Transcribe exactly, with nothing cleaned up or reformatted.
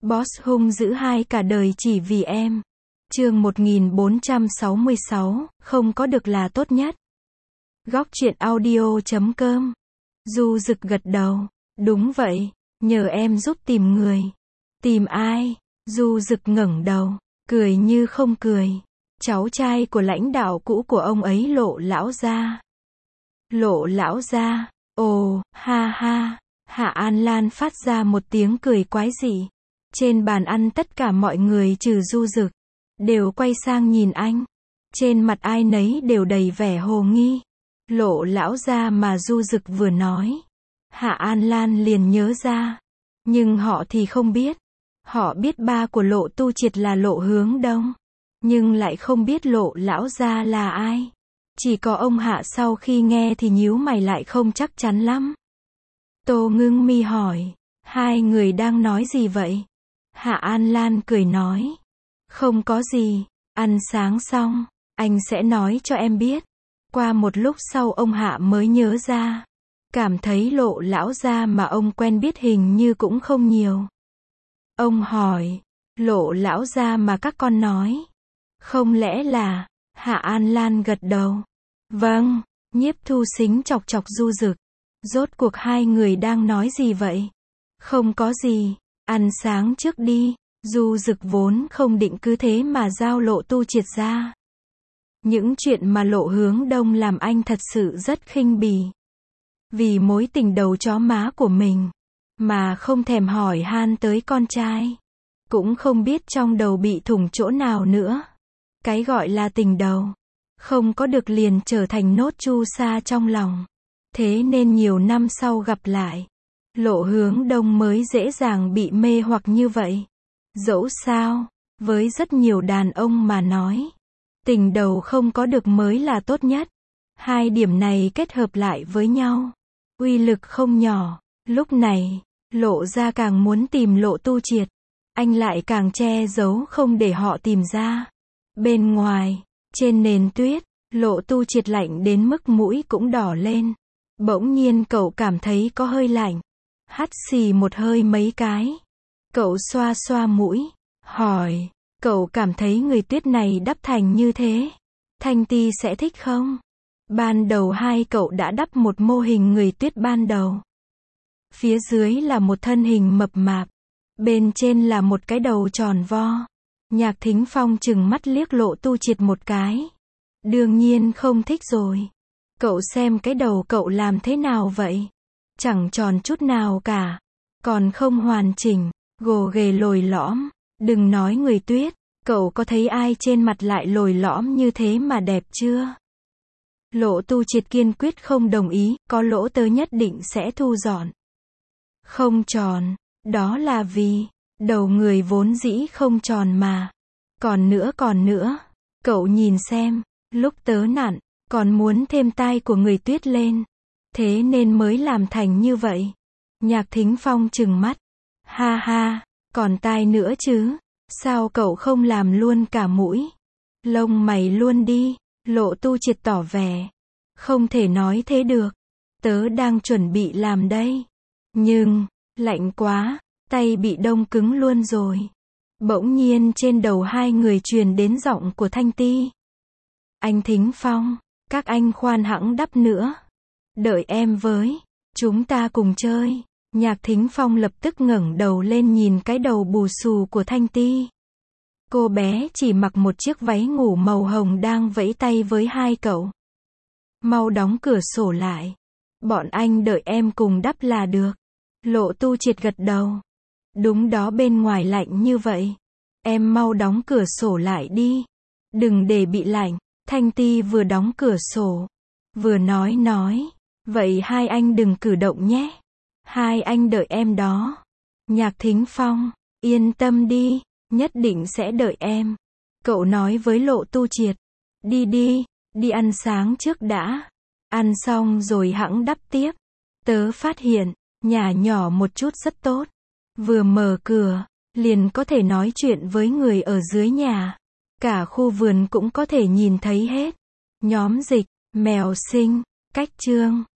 Boss hung dữ hai cả đời chỉ vì em. Chương một nghìn bốn trăm sáu mươi sáu, không có được là tốt nhất. Góc truyện audio chấm com. Du Dực gật đầu. Đúng vậy, nhờ em giúp tìm người. Tìm ai? Du Dực ngẩng đầu, cười như không cười. Cháu trai của lãnh đạo cũ của ông ấy, Lộ lão gia. Lộ lão gia? Ồ, ha ha. Hạ An Lan phát ra một tiếng cười quái dị. Trên bàn ăn tất cả mọi người trừ Du Dực đều quay sang nhìn anh. Trên mặt ai nấy đều đầy vẻ hồ nghi. Lộ lão gia mà Du Dực vừa nói, Hạ An Lan liền nhớ ra. Nhưng họ thì không biết. Họ biết ba của Lộ Tu Triệt là Lộ Hướng Đông, nhưng lại không biết Lộ lão gia là ai. Chỉ có ông Hạ sau khi nghe thì nhíu mày lại không chắc chắn lắm. Tô Ngưng Mi hỏi, hai người đang nói gì vậy? Hạ An Lan cười nói, không có gì, ăn sáng xong, anh sẽ nói cho em biết. Qua một lúc sau ông Hạ mới nhớ ra, cảm thấy Lộ lão gia mà ông quen biết hình như cũng không nhiều. Ông hỏi, Lộ lão gia mà các con nói, không lẽ là... Hạ An Lan gật đầu. Vâng. Nhiếp Thu Sính chọc chọc Du Dực. Rốt cuộc hai người đang nói gì vậy? Không có gì, ăn sáng trước đi. Du Dực vốn không định cứ thế mà giao Lộ Tu Triệt ra. Những chuyện mà Lộ Hướng Đông làm anh thật sự rất khinh bỉ. Vì mối tình đầu chó má của mình, mà không thèm hỏi han tới con trai. Cũng không biết trong đầu bị thủng chỗ nào nữa. Cái gọi là tình đầu, không có được liền trở thành nốt chu sa trong lòng. Thế nên nhiều năm sau gặp lại, Lộ Hướng Đông mới dễ dàng bị mê hoặc như vậy. Dẫu sao, với rất nhiều đàn ông mà nói, tình đầu không có được mới là tốt nhất. Hai điểm này kết hợp lại với nhau, uy lực không nhỏ. Lúc này, Lộ gia càng muốn tìm Lộ Tu Triệt, anh lại càng che giấu không để họ tìm ra. Bên ngoài, trên nền tuyết, Lộ Tu Triệt lạnh đến mức mũi cũng đỏ lên. Bỗng nhiên cậu cảm thấy có hơi lạnh. Hắt xì một hơi mấy cái. Cậu xoa xoa mũi, hỏi, cậu cảm thấy người tuyết này đắp thành như thế, Thanh Ti sẽ thích không? Ban đầu hai cậu đã đắp một mô hình người tuyết ban đầu. Phía dưới là một thân hình mập mạp, bên trên là một cái đầu tròn vo. Nhạc Thính Phong chừng mắt liếc Lộ Tu Triệt một cái. Đương nhiên không thích rồi. Cậu xem cái đầu cậu làm thế nào vậy? Chẳng tròn chút nào cả. Còn không hoàn chỉnh, gồ ghề lồi lõm. Đừng nói người tuyết, cậu có thấy ai trên mặt lại lồi lõm như thế mà đẹp chưa? Lộ Tu Triệt kiên quyết không đồng ý, có lỗ tớ nhất định sẽ thu dọn. Không tròn, đó là vì đầu người vốn dĩ không tròn mà. Còn nữa còn nữa, cậu nhìn xem, lúc tớ nặn, còn muốn thêm tai của người tuyết lên. Thế nên mới làm thành như vậy. Nhạc Thính Phong trừng mắt. Ha ha, còn tai nữa chứ, sao cậu không làm luôn cả mũi? Lông mày luôn đi. Lộ Tu Triệt tỏ vẻ. Không thể nói thế được. Tớ đang chuẩn bị làm đây. Nhưng, lạnh quá, tay bị đông cứng luôn rồi. Bỗng nhiên trên đầu hai người truyền đến giọng của Thanh Ti. Anh Thính Phong, các anh khoan hẵng đắp nữa. Đợi em với, chúng ta cùng chơi. Nhạc Thính Phong lập tức ngẩng đầu lên nhìn cái đầu bù xù của Thanh Ti. Cô bé chỉ mặc một chiếc váy ngủ màu hồng đang vẫy tay với hai cậu. Mau đóng cửa sổ lại. Bọn anh đợi em cùng đắp là được. Lộ Tu Triệt gật đầu. Đúng đó, bên ngoài lạnh như vậy. Em mau đóng cửa sổ lại đi. Đừng để bị lạnh. Thanh Ti vừa đóng cửa sổ, vừa nói nói. Vậy hai anh đừng cử động nhé. Hai anh đợi em đó. Nhạc Thính Phong, yên tâm đi, nhất định sẽ đợi em. Cậu nói với Lộ Tu Triệt. Đi đi, đi ăn sáng trước đã. Ăn xong rồi hẵng đắp tiếp. Tớ phát hiện, nhà nhỏ một chút rất tốt. Vừa mở cửa, liền có thể nói chuyện với người ở dưới nhà. Cả khu vườn cũng có thể nhìn thấy hết. Nhóm Dịch, Mèo Sinh, Cách Trương.